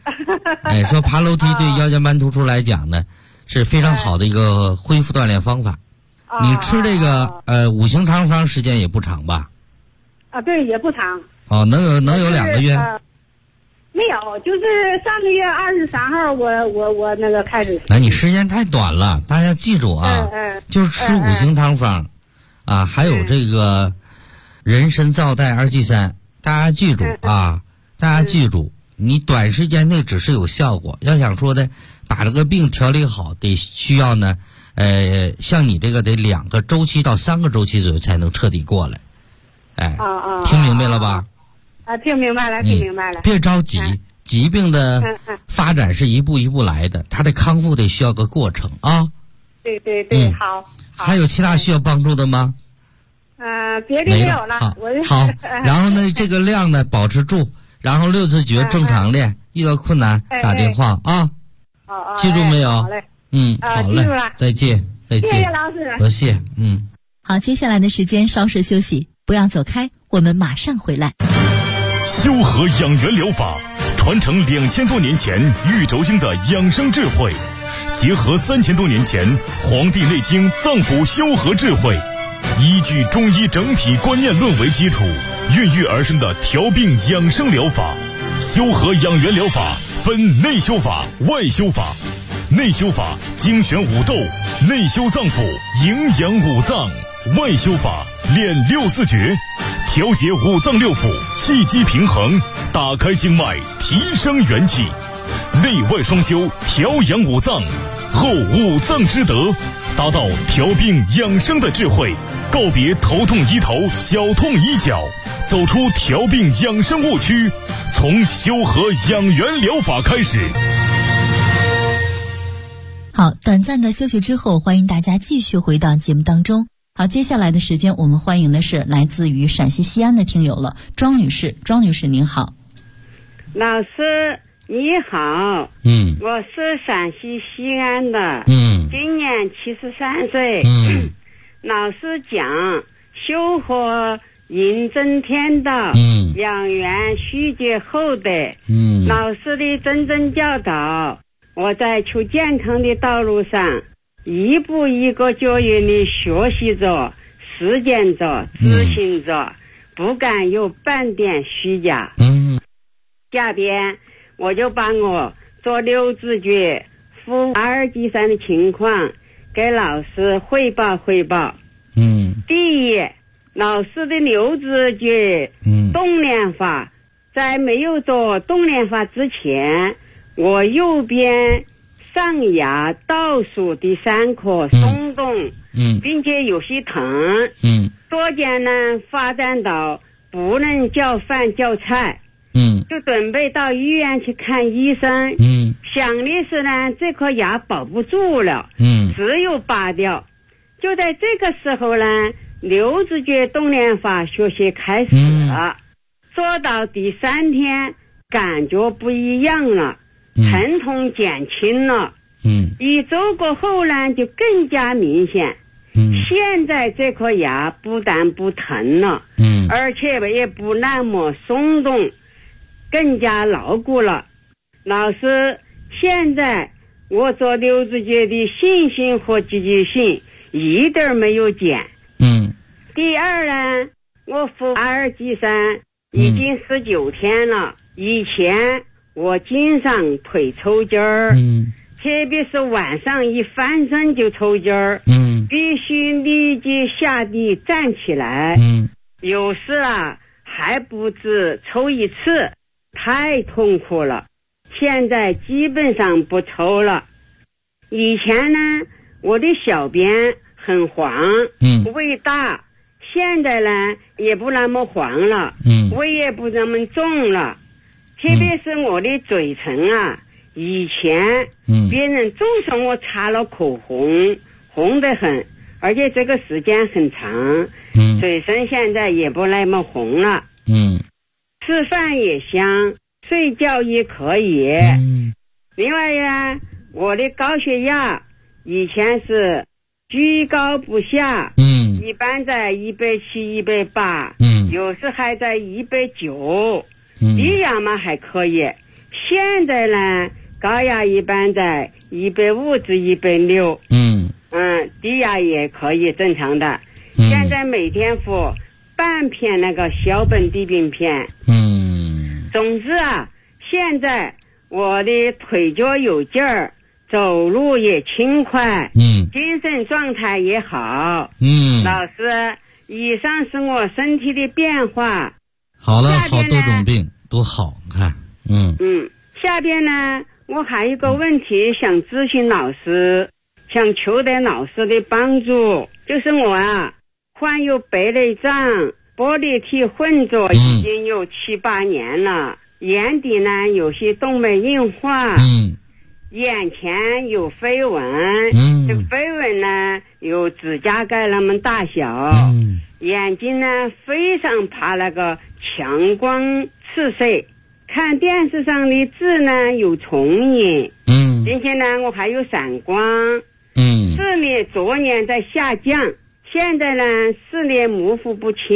哎，说爬楼梯对腰间盘突出来讲呢，是非常好的一个恢复锻炼方法。你吃这个五行汤方时间也不长吧？ 啊，对，也不长。 哦，能有2个月？ 没有，就是上个月23号我那个开始。 那你时间太短了，大家记住啊，就是吃五行汤方，啊，还有这个人参皂苷2剂3，大家记住啊，大家记住，你短时间内只是有效果，要想说的把这个病调理好，得需要呢，像你这个得2个周期到3个周期左右才能彻底过来。哎，听明白了吧？ 听明白了，听明白了。 别着急，疾病的发展是一步一步来的，它的康复得需要个过程啊。 对，好。 还有其他需要帮助的吗？ 别的没有了。 好，然后呢，这个量呢保持住，然后6字诀正常练，遇到困难打电话啊。记住没有？ 好嘞。 好嘞。 记住了。 再见。 谢谢老师。 多谢。 好，接下来的时间稍事休息，不要走开，我们马上回来。 修和养元疗法传承2000多年前玉轴经的养生智慧，结合3000多年前《黄帝内经》脏腑修和智慧，依据中医整体观念论为基础，孕育而生的调病养生疗法。修和养元疗法分内修法、外修法。内修法精选五斗，内修脏腑，营养五脏；外修法练6字诀，调节五脏六腑，气机平衡，打开经脉，提升元气。内外双修，调养五脏，后五脏之德，达到调病养生的智慧，告别头痛医头，脚痛医脚，走出调病养生误区，从修和养元疗法开始。 好，短暂的休息之后，欢迎大家继续回到节目当中。好，接下来的时间我们欢迎的是来自于陕西西安的听友了，庄女士。庄女士您好。 老师你好。我是陕西西安的。今年73岁。老师讲修和饮真天道，养元虚节后德。老师的谆谆教导，我在求健康的道路上一步一个脚印地学习着、实践着、执行着，不敢有半点虚假。下边我就把我做6字诀、服2剂3的情况给老师汇报汇报。第一，老师的6字诀动练法，在没有做动练法之前，我右边上牙倒数第3颗松动，并且有些疼，左肩呢发展到不能叫饭叫菜，就准备到医院去看医生，想的是呢这颗牙保不住了，只有拔掉。就在这个时候呢，6字诀动练法学习开始了，做到第3天感觉不一样了，疼痛减轻了，1周过后呢就更加明显。现在这颗牙不但不疼了，而且也不那么松动，更加牢固了。老师，现在我做6字诀的信心和积极性一点没有减。第二呢，我服2剂3已经19天了。以前我经常腿抽筋儿，特别是晚上一翻身就抽筋儿，必须立即下地站起来，有时还不止抽一次，太痛苦了。现在基本上不抽了。以前呢，我的小便很黄，味大，现在呢也不那么黄了，味也不那么重了。特别是我的嘴唇以前别人总说我擦了口红，红得很，而且这个时间很长，嘴唇现在也不那么红了。吃饭也香，睡觉也可以。另外呀，我的高血压以前是居高不下，一般在170、180，有时还在190，低压嘛还可以。 现在呢，高压一般在150至160，低压也可以正常的。现在每天服半片那个小苯地并片。总之啊，现在我的腿脚有劲儿，走路也轻快，精神状态也好。老师，以上是我身体的变化。 好了，好多种病都好，看。 下边呢，我还有个问题想咨询老师，想求得老师的帮助，就是我啊，患有白内障、玻璃体混浊已经有7、8年了，眼底呢有些动脉硬化，眼前有飞纹，这个飞纹呢有指甲盖那么大小，眼睛呢非常怕那个强光刺射，看电视上的字呢有重影，并且呢我还有散光，视力昨年在下降，现在呢视力模糊不清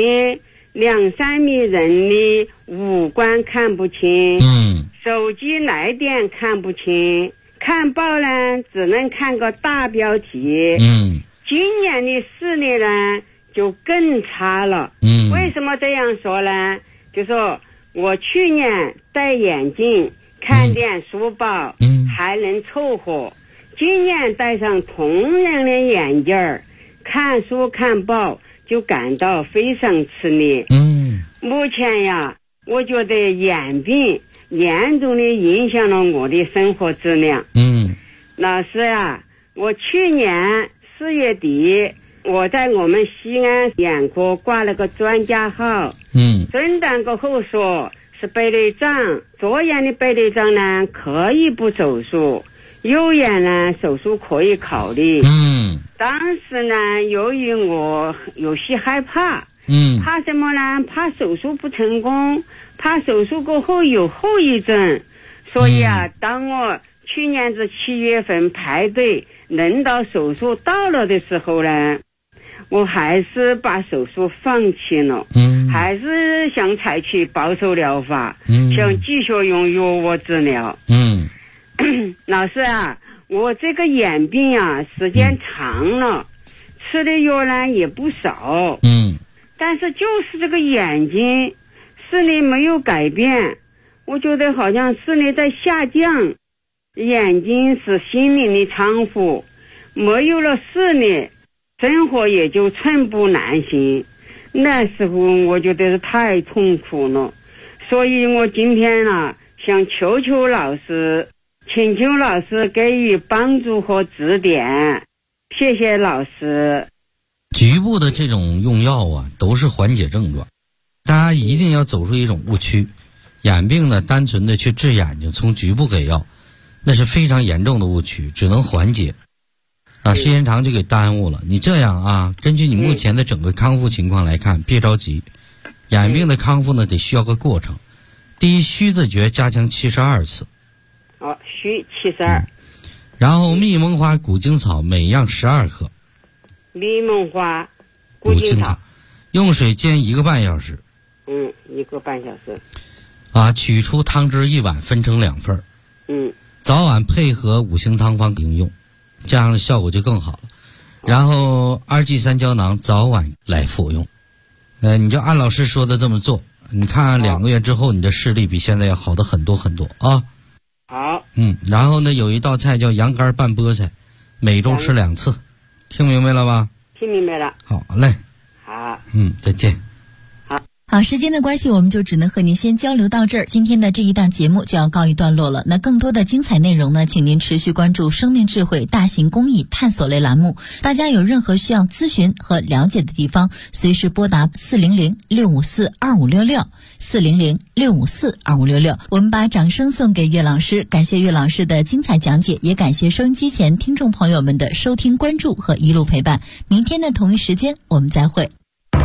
，2、3米人的五官看不清，手机来电看不清，看报呢只能看个大标题，今年的视力呢就更差了。为什么这样说呢？就说我去年戴眼镜看点书报还能凑合，今年戴上同样的眼镜儿看书看报就感到非常吃力。目前呀，我觉得眼病严重的影响了我的生活质量。老师啊，我去年4月底我在我们西安眼科挂了个专家号，诊断过后说是白内障，左眼的白内障呢可以不手术，右眼呢手术可以考虑。当时呢，由于我有些害怕，怕什么呢？怕手术不成功，怕手术过后有后遗症，所以啊，当我去年是7月份排队轮到手术到了的时候呢，我还是把手术放弃了，还是想采取保守疗法，想继续用药物治疗。老师啊，我这个眼病啊时间长了，吃的药呢也不少，但是就是这个眼睛视力没有改变，我觉得好像视力在下降，眼睛是心灵的窗户，没有了视力，生活也就寸步难行。那时候我觉得是太痛苦了，所以我今天啊想求求老师，请求老师给予帮助和指点，谢谢老师。 局部的这种用药啊，都是缓解症状，大家一定要走出一种误区。眼病呢，单纯的去治眼睛，从局部给药，那是非常严重的误区，只能缓解。时间长就给耽误了。你这样啊，根据你目前的整个康复情况来看，别着急。眼病的康复呢，得需要个过程。第一，虚字诀加强72次。 虚72。 然后蜜蒙花、古精草每样12克。 蜜蒙花、古精草， 用水煎1个半小时。 1个半小时。 取出汤汁1碗，分成2份。早晚配合5行汤方应用，这样的效果就更好了。然后2G3胶囊早晚来服用。你就按老师说的这么做，你看2个月之后，你的视力比现在要好的很多很多啊。 好。 然后呢，有一道菜叫羊肝拌菠菜，每周吃2次，听明白了吧？ 听明白了。 好嘞。 好。 再见。 好，时间的关系，我们就只能和您先交流到这儿。今天的这一档节目就要告一段落了。那更多的精彩内容呢，请您持续关注生命智慧大型公益探索类栏目。大家有任何需要咨询和了解的地方，随时拨打400-654-2566 400-654-2566。我们把掌声送给岳老师，感谢岳老师的精彩讲解，也感谢收音机前听众朋友们的收听关注和一路陪伴。明天的同一时间我们再会。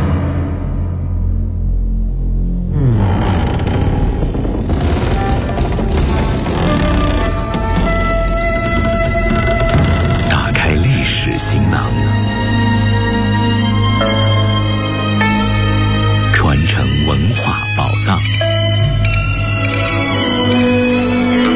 行囊，传承文化宝藏。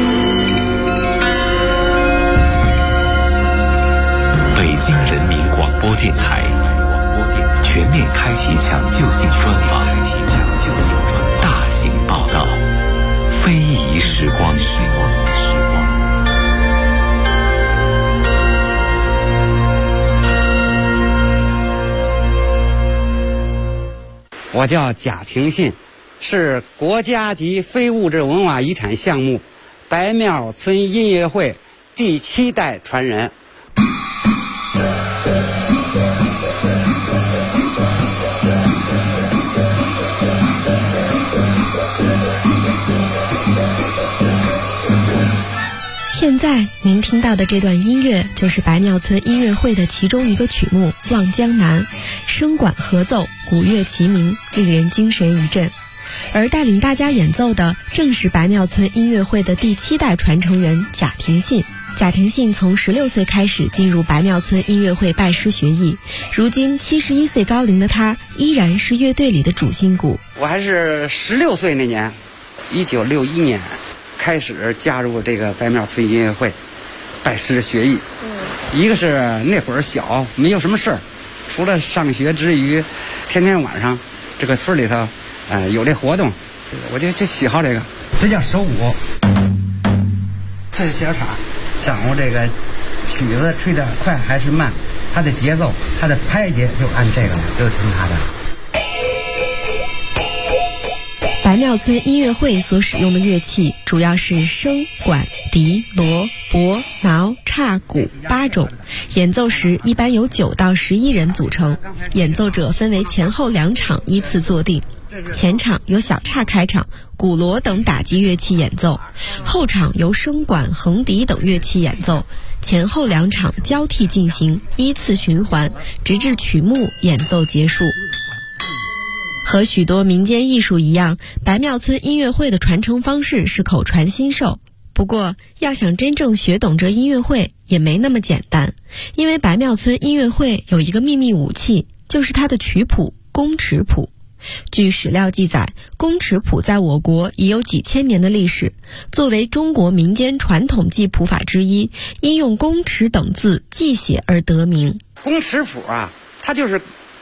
北京人民广播电台全面开启抢救性专访，大型报道，非遗时光。 我叫贾廷信，是国家级非物质文化遗产项目白庙村音乐会第7代传人。 现在您听到的这段音乐就是白庙村音乐会的其中一个曲目《望江南》，声管合奏，鼓乐齐鸣，令人精神一振。而带领大家演奏的正是白庙村音乐会的第7代传承人贾廷信。贾廷信从16岁开始进入白庙村音乐会拜师学艺，如今71岁高龄的他依然是乐队里的主心骨。 我还是16岁那年，1961年开始加入这个白庙村音乐会拜师学艺。一个是那会儿小，没有什么事儿，除了上学之余，天天晚上这个村里头有这活动，我就喜好这个。这叫手鼓，这是小叉，掌握这个曲子吹得快还是慢，它的节奏，它的拍节就按这个来，就听它的。 白庙村音乐会所使用的乐器主要是笙、管、笛、锣、钹、挠、叉、鼓8种，演奏时一般由9到11人组成，演奏者分为前后2场依次坐定。前场由小叉开场，鼓锣等打击乐器演奏，后场由笙管、横笛等乐器演奏，前后2场交替进行，依次循环，直至曲目演奏结束。和许多民间艺术一样，白庙村音乐会的传承方式是口传心授。不过，要想真正学懂这音乐会也没那么简单，因为白庙村音乐会有一个秘密武器，就是它的曲谱宫尺谱。据史料记载，宫尺谱在我国已有几千年的历史，作为中国民间传统记谱法之一，因用宫尺等字记写而得名。 宫尺谱啊，它就是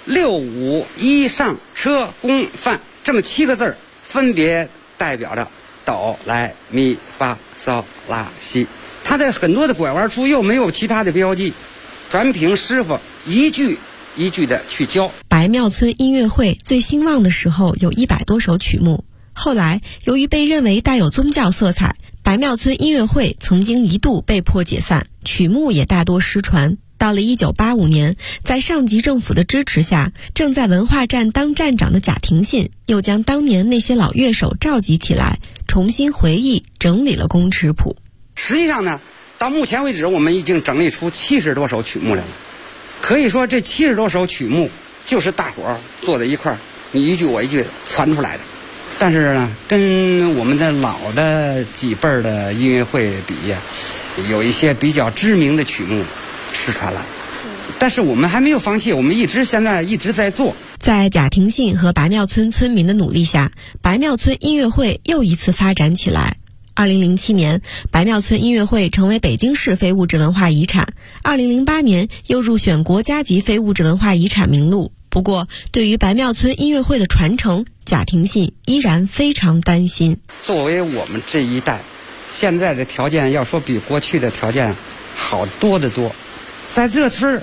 6、5、1上车宫范这么7个字，分别代表着哆来咪发嗦拉西。它的很多的拐弯处又没有其他的标记，全凭师傅一句一句的去教。 白庙村音乐会最兴旺的时候有100多首曲目，后来由于被认为带有宗教色彩，白庙村音乐会曾经一度被迫解散，曲目也大多失传。到了1985年，在上级政府的支持下，正在文化站当站长的贾廷信又将当年那些老乐手召集起来，重新回忆整理了宫尺谱。 实际上呢，到目前为止我们已经整理出70多首曲目来了。可以说这70多首曲目就是大伙儿坐在一块儿，你一句我一句传出来的。但是呢，跟我们的老的几辈儿的音乐会比呀，有一些比较知名的曲目失传了。但是我们还没有放弃，我们现在一直在做。 在贾廷信和白庙村村民的努力下，白庙村音乐会又一次发展起来。2007年，白庙村音乐会成为北京市非物质文化遗产。2008年又入选国家级非物质文化遗产名录。不过，对于白庙村音乐会的传承，贾廷信依然非常担心。 作为我们这一代，现在的条件要说比过去的条件好多得多。在这村